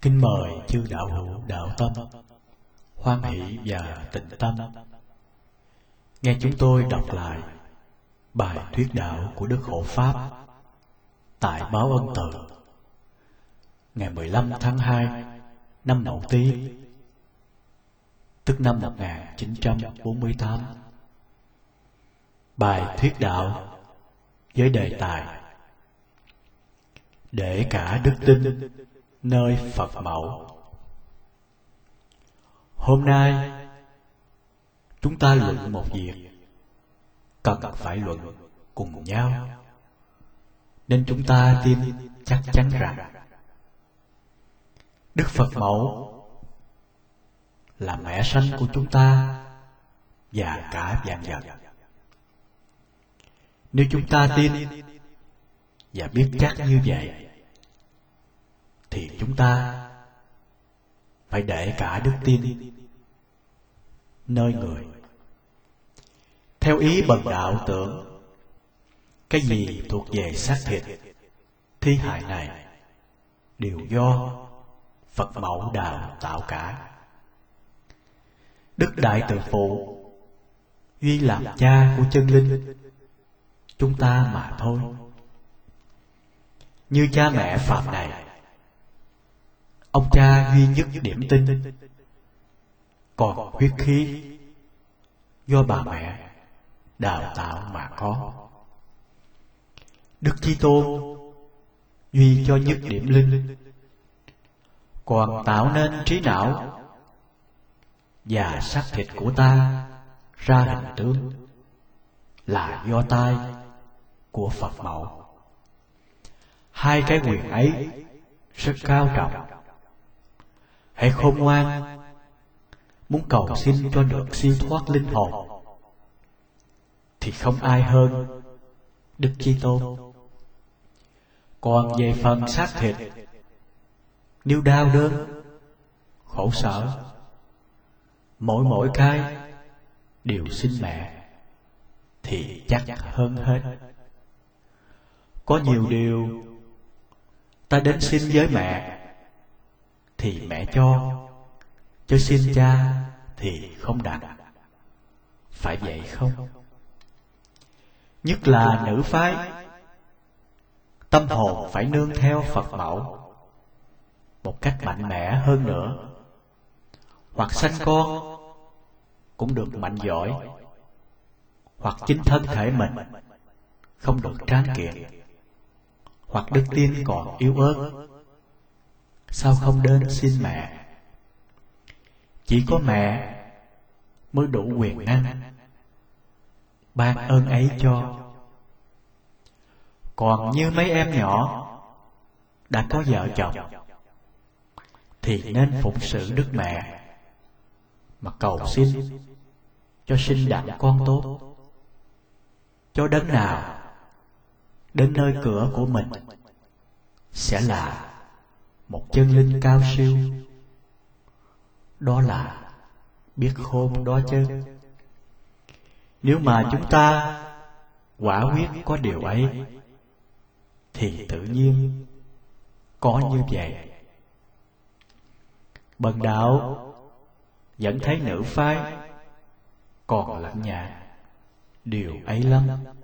Kính mời chư đạo hữu đạo tâm, hoan hỷ và tịnh tâm, nghe chúng tôi đọc lại bài thuyết đạo của Đức Hộ Pháp tại báo Ân Từ ngày 15 tháng 2 năm Mậu Tý, tức năm 1948. Bài thuyết đạo với đề tài để cả đức tin nơi Phật mẫu. Hôm nay chúng ta luận một việc cần phải luận cùng nhau, nên chúng ta tin chắc chắn rằng Đức Phật mẫu là mẹ sanh của chúng ta và cả vạn vật. Nếu chúng ta tin và biết chắc như vậy, thì chúng ta phải để cả đức tin nơi người. Theo ý bần đạo tưởng, cái gì thuộc về xác thịt thi hài này đều do Phật mẫu đạo tạo cả. Đức Đại Từ Phụ duy làm cha của chân linh chúng ta mà thôi. Như cha mẹ Pháp này, ông cha duy nhất điểm tinh, còn huyết khí do bà mẹ đào tạo mà có. Đức Chí Tôn duy cho nhất điểm linh, còn tạo nên trí não và xác thịt của ta ra hình tướng là do tay của Phật mẫu. Hai cái quyền ấy rất cao trọng. Hãy khôn ngoan muốn cầu xin cho được siêu thoát linh hồn, thì không ai hơn Đức Chí Tôn. Còn về phần xác thịt, nếu đau đớn, khổ sở, mỗi cái đều xin mẹ, thì chắc hơn hết. Có nhiều điều ta đến xin với mẹ thì mẹ cho, chứ xin cha thì không đặt. Phải vậy không? Nhất là nữ phái, tâm hồn phải nương theo Phật mẫu một cách mạnh mẽ hơn nữa. Hoặc sanh con cũng được mạnh giỏi, hoặc chính thân thể mình không được tráng kiện, hoặc đức tin còn yếu ớt, sao không đến xin mẹ? Chỉ có mẹ mới đủ quyền năng ban ơn ấy cho. Còn như mấy em nhỏ đã có vợ chồng, thì nên phụng sự Đức Mẹ mà cầu xin cho sinh đặng con tốt. Cho đấng nào đến nơi cửa của mình sẽ là một chân linh cao siêu. Đó là biết khôn đó chứ. Nếu mà chúng ta quả quyết có điều ấy, thì tự nhiên có như vậy. Bần đạo vẫn thấy nữ phái còn lạnh nhạt điều ấy lắm.